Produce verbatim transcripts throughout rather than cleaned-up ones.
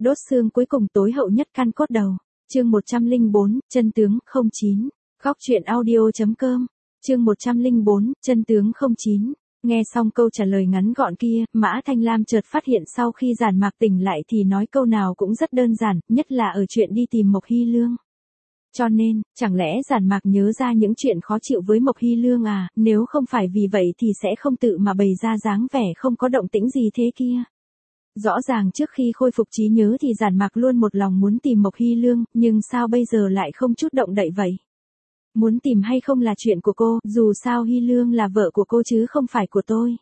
Đốt xương cuối cùng tối hậu nhất căn cốt đầu. Chương một trăm lẻ bốn, chân tướng không chín. Góc truyện audio.com. Chương một trăm lẻ bốn, chân tướng không chín. Nghe xong câu trả lời ngắn gọn kia, Mã Thanh Lam chợt phát hiện sau khi Giản Mạc tỉnh lại thì nói câu nào cũng rất đơn giản, nhất là ở chuyện đi tìm Mộc Hy Lương. Cho nên, chẳng lẽ Giản Mạc nhớ ra những chuyện khó chịu với Mộc Hy Lương à, nếu không phải vì vậy thì sẽ không tự mà bày ra dáng vẻ không có động tĩnh gì thế kia. Rõ ràng trước khi khôi phục trí nhớ thì Giản Mạc luôn một lòng muốn tìm Mộc Hy Lương, nhưng sao bây giờ lại không chút động đậy vậy? Muốn tìm hay không là chuyện của cô, dù sao Hy Lương là vợ của cô chứ không phải của tôi.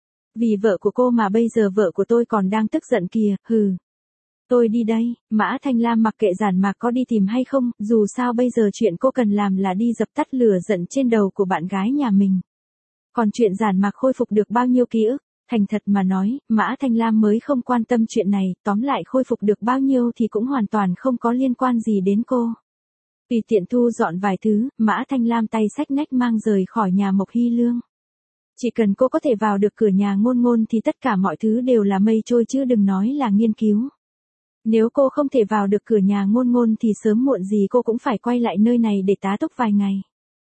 Vì vợ của cô mà bây giờ vợ của tôi còn đang tức giận kìa, hừ. Tôi đi đây. Mã Thanh Lam mặc kệ Giản Mạc có đi tìm hay không, dù sao bây giờ chuyện cô cần làm là đi dập tắt lửa giận trên đầu của bạn gái nhà mình. Còn chuyện Giản Mạc khôi phục được bao nhiêu ký ức, thành thật mà nói, Mã Thanh Lam mới không quan tâm chuyện này, tóm lại khôi phục được bao nhiêu thì cũng hoàn toàn không có liên quan gì đến cô. Tùy tiện thu dọn vài thứ, Mã Thanh Lam tay xách nách mang rời khỏi nhà Mộc Hy Lương. Chỉ cần cô có thể vào được cửa nhà Ngôn Ngôn thì tất cả mọi thứ đều là mây trôi chứ đừng nói là nghiên cứu. Nếu cô không thể vào được cửa nhà Ngôn Ngôn thì sớm muộn gì cô cũng phải quay lại nơi này để tá túc vài ngày.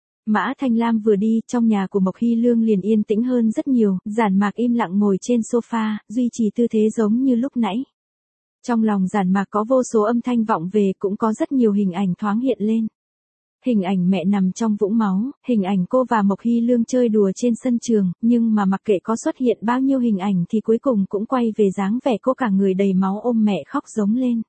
Mã Thanh Lam vừa đi, trong nhà của Mộc Hy Lương liền yên tĩnh hơn rất nhiều, Giản Mạc im lặng ngồi trên sofa, duy trì tư thế giống như lúc nãy. Trong lòng Giản Mạc có vô số âm thanh vọng về, cũng có rất nhiều hình ảnh thoáng hiện lên. Hình ảnh mẹ nằm trong vũng máu, hình ảnh cô và Mộc Hy Lương chơi đùa trên sân trường, nhưng mà mặc kệ có xuất hiện bao nhiêu hình ảnh thì cuối cùng cũng quay về dáng vẻ cô cả người đầy máu ôm mẹ khóc giống lên.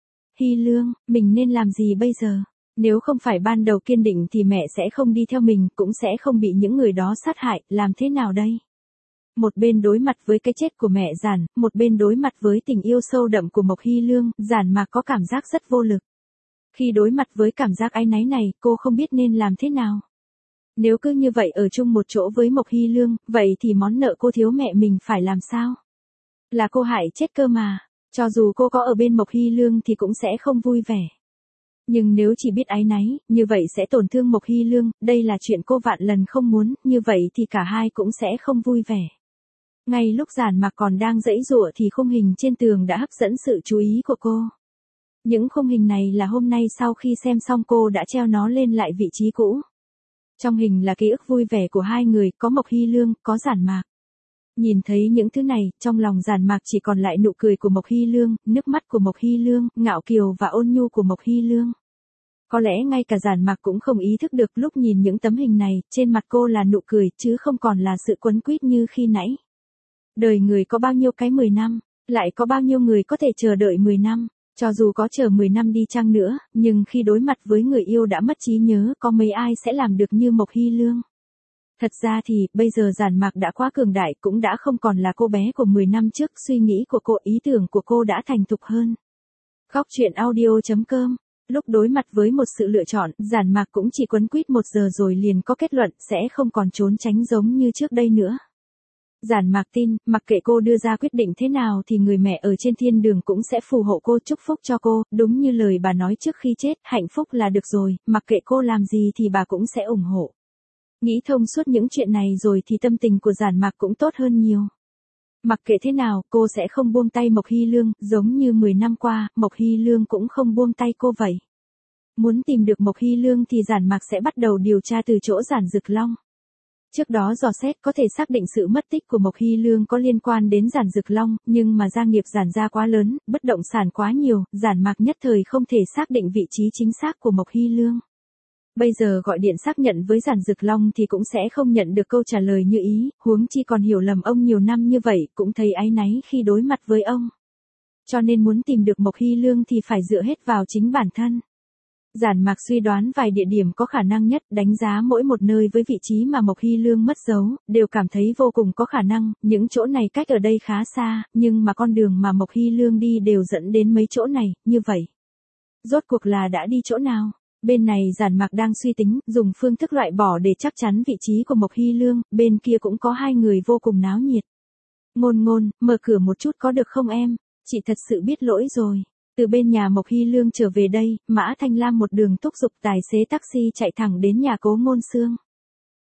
Hy Lương, mình nên làm gì bây giờ? Nếu không phải ban đầu kiên định thì mẹ sẽ không đi theo mình, cũng sẽ không bị những người đó sát hại, làm thế nào đây? Một bên đối mặt với cái chết của mẹ Giản, một bên đối mặt với tình yêu sâu đậm của Mộc Hy Lương, Giản Mạc có cảm giác rất vô lực. Khi đối mặt với cảm giác áy náy này, cô không biết nên làm thế nào. Nếu cứ như vậy ở chung một chỗ với Mộc Hy Lương, vậy thì món nợ cô thiếu mẹ mình phải làm sao? Là cô hại chết cơ mà, cho dù cô có ở bên Mộc Hy Lương thì cũng sẽ không vui vẻ. Nhưng nếu chỉ biết áy náy, như vậy sẽ tổn thương Mộc Hy Lương, đây là chuyện cô vạn lần không muốn, như vậy thì cả hai cũng sẽ không vui vẻ. Ngay lúc Giản Mạc còn đang giãy giụa thì khung hình trên tường đã hấp dẫn sự chú ý của cô. Những khung hình này là hôm nay sau khi xem xong cô đã treo nó lên lại vị trí cũ. Trong hình là ký ức vui vẻ của hai người, có Mộc Hy Lương, có Giản Mạc. Nhìn thấy những thứ này, trong lòng Giản Mạc chỉ còn lại nụ cười của Mộc Hy Lương, nước mắt của Mộc Hy Lương, ngạo kiều và ôn nhu của Mộc Hy Lương. Có lẽ ngay cả Giản Mạc cũng không ý thức được lúc nhìn những tấm hình này, trên mặt cô là nụ cười chứ không còn là sự quấn quýt như khi nãy. Đời người có bao nhiêu cái mười năm, lại có bao nhiêu người có thể chờ đợi mười năm, cho dù có chờ mười năm đi chăng nữa, nhưng khi đối mặt với người yêu đã mất trí nhớ có mấy ai sẽ làm được như Mộc Hy Lương. Thật ra thì, bây giờ Giản Mạc đã quá cường đại, cũng đã không còn là cô bé của mười năm trước, suy nghĩ của cô, ý tưởng của cô đã thành thục hơn. Góc truyện audio.com. Lúc đối mặt với một sự lựa chọn, Giản Mạc cũng chỉ quấn quýt một giờ rồi liền có kết luận, sẽ không còn trốn tránh giống như trước đây nữa. Giản Mạc tin, mặc kệ cô đưa ra quyết định thế nào thì người mẹ ở trên thiên đường cũng sẽ phù hộ cô, chúc phúc cho cô, đúng như lời bà nói trước khi chết, hạnh phúc là được rồi, mặc kệ cô làm gì thì bà cũng sẽ ủng hộ. Nghĩ thông suốt những chuyện này rồi thì tâm tình của Giản Mạc cũng tốt hơn nhiều. Mặc kệ thế nào, cô sẽ không buông tay Mộc Hy Lương, giống như mười năm qua, Mộc Hy Lương cũng không buông tay cô vậy. Muốn tìm được Mộc Hy Lương thì Giản Mạc sẽ bắt đầu điều tra từ chỗ Giản Dực Long. Trước đó dò xét có thể xác định sự mất tích của Mộc Hy Lương có liên quan đến Giản Dực Long, nhưng mà gia nghiệp Giản gia quá lớn, bất động sản quá nhiều, Giản Mạc nhất thời không thể xác định vị trí chính xác của Mộc Hy Lương. Bây giờ gọi điện xác nhận với Giản Dực Long thì cũng sẽ không nhận được câu trả lời như ý, huống chi còn hiểu lầm ông nhiều năm như vậy, cũng thấy áy náy khi đối mặt với ông. Cho nên muốn tìm được Mộc Hy Lương thì phải dựa hết vào chính bản thân. Giản Mạc suy đoán vài địa điểm có khả năng nhất, đánh giá mỗi một nơi với vị trí mà Mộc Hy Lương mất dấu, đều cảm thấy vô cùng có khả năng, những chỗ này cách ở đây khá xa, nhưng mà con đường mà Mộc Hy Lương đi đều dẫn đến mấy chỗ này, như vậy. Rốt cuộc là đã đi chỗ nào? Bên này Giản Mạc đang suy tính, dùng phương thức loại bỏ để chắc chắn vị trí của Mộc Hy Lương, bên kia cũng có hai người vô cùng náo nhiệt. Ngôn Ngôn, mở cửa một chút có được không em? Chị thật sự biết lỗi rồi. Từ bên nhà Mộc Hy Lương trở về đây, Mã Thanh Lam một đường thúc giục tài xế taxi chạy thẳng đến nhà Cố Ngôn Sương.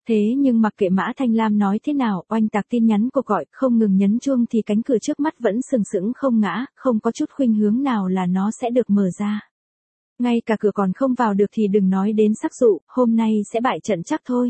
Thế nhưng mặc kệ Mã Thanh Lam nói thế nào, oanh tạc tin nhắn cuộc gọi, không ngừng nhấn chuông thì cánh cửa trước mắt vẫn sừng sững không ngã, không có chút khuynh hướng nào là nó sẽ được mở ra. Ngay cả cửa còn không vào được thì đừng nói đến sắc dụ, hôm nay sẽ bại trận chắc thôi.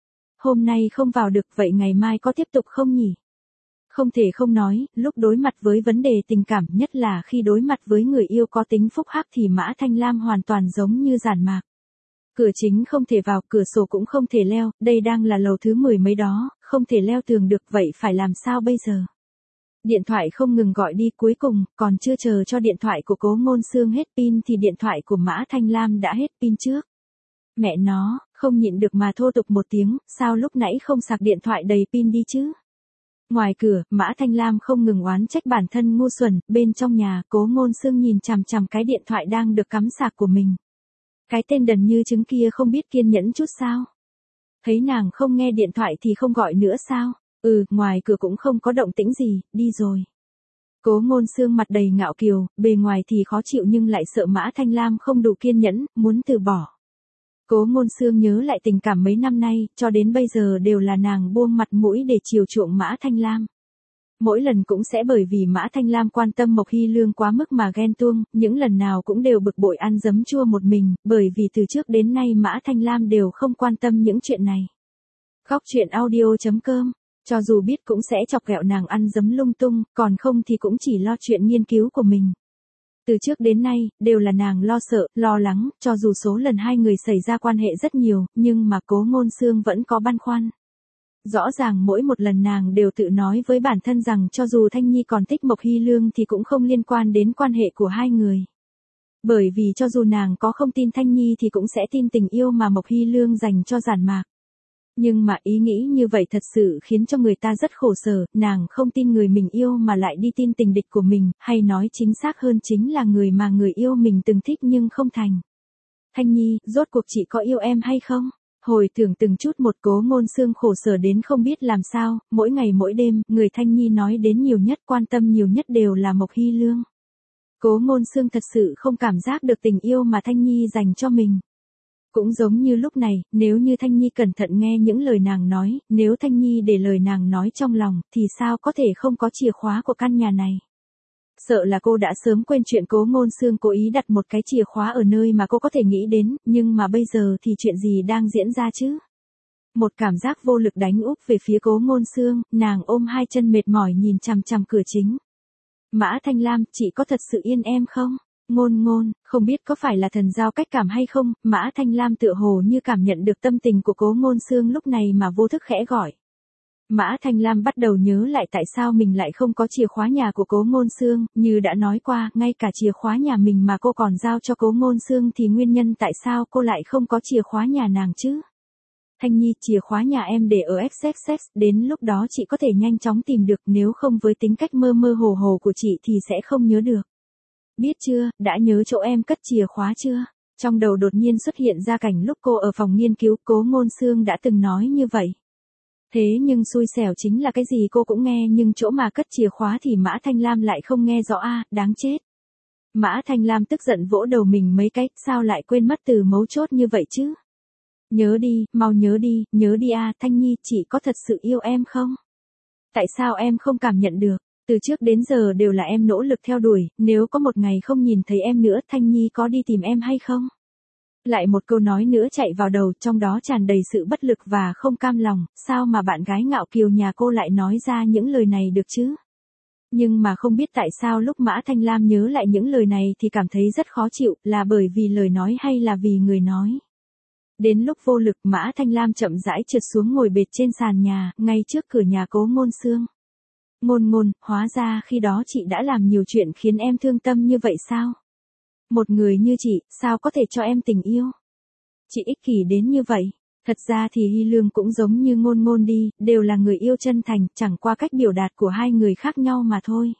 Hôm nay không vào được, vậy ngày mai có tiếp tục không nhỉ? Không thể không nói, lúc đối mặt với vấn đề tình cảm, nhất là khi đối mặt với người yêu có tính phúc hắc thì Mã Thanh Lam hoàn toàn giống như giản mạc. Cửa chính không thể vào, cửa sổ cũng không thể leo, đây đang là lầu thứ mười mấy đó, không thể leo tường được, vậy phải làm sao bây giờ? Điện thoại không ngừng gọi đi, cuối cùng, còn chưa chờ cho điện thoại của Cố Ngôn Xương hết pin thì điện thoại của Mã Thanh Lam đã hết pin trước. Mẹ nó, không nhịn được mà thô tục một tiếng, sao lúc nãy không sạc điện thoại đầy pin đi chứ? Ngoài cửa, Mã Thanh Lam không ngừng oán trách bản thân ngu xuẩn, bên trong nhà, Cố Ngôn Xương nhìn chằm chằm cái điện thoại đang được cắm sạc của mình. Cái tên đần như trứng kia không biết kiên nhẫn chút sao? Thấy nàng không nghe điện thoại thì không gọi nữa sao? Ừ, ngoài cửa cũng không có động tĩnh gì, đi rồi. Cố Ngôn Xương mặt đầy ngạo kiều, bề ngoài thì khó chịu nhưng lại sợ Mã Thanh Lam không đủ kiên nhẫn, muốn từ bỏ. Cố Ngôn Xương nhớ lại tình cảm mấy năm nay, cho đến bây giờ đều là nàng buông mặt mũi để chiều chuộng Mã Thanh Lam. Mỗi lần cũng sẽ bởi vì Mã Thanh Lam quan tâm Mộc Hy Lương quá mức mà ghen tuông, những lần nào cũng đều bực bội ăn giấm chua một mình, bởi vì từ trước đến nay Mã Thanh Lam đều không quan tâm những chuyện này. Góc truyện audio chấm com, cho dù biết cũng sẽ chọc ghẹo nàng ăn giấm lung tung, còn không thì cũng chỉ lo chuyện nghiên cứu của mình. Từ trước đến nay, đều là nàng lo sợ, lo lắng, cho dù số lần hai người xảy ra quan hệ rất nhiều, nhưng mà Cố Ngôn Xương vẫn có băn khoăn. Rõ ràng mỗi một lần nàng đều tự nói với bản thân rằng cho dù Thanh Nhi còn thích Mộc Hy Lương thì cũng không liên quan đến quan hệ của hai người. Bởi vì cho dù nàng có không tin Thanh Nhi thì cũng sẽ tin tình yêu mà Mộc Hy Lương dành cho giản mạc. Nhưng mà ý nghĩ như vậy thật sự khiến cho người ta rất khổ sở, nàng không tin người mình yêu mà lại đi tin tình địch của mình, hay nói chính xác hơn chính là người mà người yêu mình từng thích nhưng không thành. Thanh Nhi, rốt cuộc chị có yêu em hay không? Hồi tưởng từng chút một, Cố Ngôn Xương khổ sở đến không biết làm sao, mỗi ngày mỗi đêm, người Thanh Nhi nói đến nhiều nhất, quan tâm nhiều nhất đều là Mộc Hy Lương. Cố Ngôn Xương thật sự không cảm giác được tình yêu mà Thanh Nhi dành cho mình. Cũng giống như lúc này, nếu như Thanh Nhi cẩn thận nghe những lời nàng nói, nếu Thanh Nhi để lời nàng nói trong lòng, thì sao có thể không có chìa khóa của căn nhà này. Sợ là cô đã sớm quên chuyện Cố Ngôn Xương cố ý đặt một cái chìa khóa ở nơi mà cô có thể nghĩ đến, nhưng mà bây giờ thì chuyện gì đang diễn ra chứ? Một cảm giác vô lực đánh úp về phía Cố Ngôn Xương, nàng ôm hai chân mệt mỏi nhìn chằm chằm cửa chính. Mã Thanh Lam, chị có thật sự yên em không? Ngôn Ngôn, không biết có phải là thần giao cách cảm hay không, Mã Thanh Lam tựa hồ như cảm nhận được tâm tình của Cố Ngôn Xương lúc này mà vô thức khẽ gọi. Mã Thanh Lam bắt đầu nhớ lại tại sao mình lại không có chìa khóa nhà của Cố Ngôn Xương, như đã nói qua, ngay cả chìa khóa nhà mình mà cô còn giao cho Cố Ngôn Xương thì nguyên nhân tại sao cô lại không có chìa khóa nhà nàng chứ? Thanh Nhi, chìa khóa nhà em để ở ích ích ích, đến lúc đó chị có thể nhanh chóng tìm được, nếu không với tính cách mơ mơ hồ hồ của chị thì sẽ không nhớ được. Biết chưa, đã nhớ chỗ em cất chìa khóa chưa? Trong đầu đột nhiên xuất hiện ra cảnh lúc cô ở phòng nghiên cứu, Cố Ngôn Xương đã từng nói như vậy. Thế nhưng xui xẻo chính là cái gì cô cũng nghe nhưng chỗ mà cất chìa khóa thì Mã Thanh Lam lại không nghe rõ a, à, đáng chết. Mã Thanh Lam tức giận vỗ đầu mình mấy cái, sao lại quên mất từ mấu chốt như vậy chứ? Nhớ đi, mau nhớ đi, nhớ đi a, à, Thanh Nhi, chị có thật sự yêu em không? Tại sao em không cảm nhận được? Từ trước đến giờ đều là em nỗ lực theo đuổi, nếu có một ngày không nhìn thấy em nữa, Thanh Nhi có đi tìm em hay không? Lại một câu nói nữa chạy vào đầu, trong đó tràn đầy sự bất lực và không cam lòng, sao mà bạn gái ngạo kiều nhà cô lại nói ra những lời này được chứ? Nhưng mà không biết tại sao lúc Mã Thanh Lam nhớ lại những lời này thì cảm thấy rất khó chịu, là bởi vì lời nói hay là vì người nói? Đến lúc vô lực, Mã Thanh Lam chậm rãi trượt xuống ngồi bệt trên sàn nhà, ngay trước cửa nhà Cố Ngôn Xương. Ngôn Ngôn, hóa ra khi đó chị đã làm nhiều chuyện khiến em thương tâm như vậy sao? Một người như chị, sao có thể cho em tình yêu? Chị ích kỷ đến như vậy. Thật ra thì Hy Lương cũng giống như Ngôn Ngôn đi, đều là người yêu chân thành, chẳng qua cách biểu đạt của hai người khác nhau mà thôi.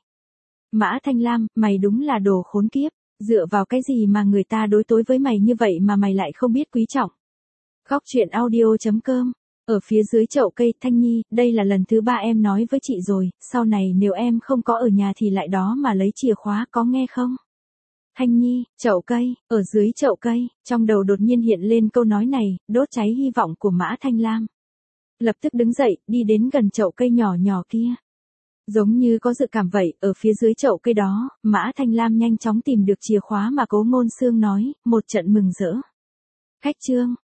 Mã Thanh Lam, mày đúng là đồ khốn kiếp, dựa vào cái gì mà người ta đối tối với mày như vậy mà mày lại không biết quý trọng. Góc truyện audio chấm com. Ở phía dưới chậu cây, Thanh Nhi, đây là lần thứ ba em nói với chị rồi, sau này nếu em không có ở nhà thì lại đó mà lấy chìa khóa, có nghe không? Thanh Nhi, chậu cây, ở dưới chậu cây, trong đầu đột nhiên hiện lên câu nói này, đốt cháy hy vọng của Mã Thanh Lam. Lập tức đứng dậy, đi đến gần chậu cây nhỏ nhỏ kia. Giống như có dự cảm vậy, ở phía dưới chậu cây đó, Mã Thanh Lam nhanh chóng tìm được chìa khóa mà Cố Ngôn Xương nói, một trận mừng rỡ. Khách Trương,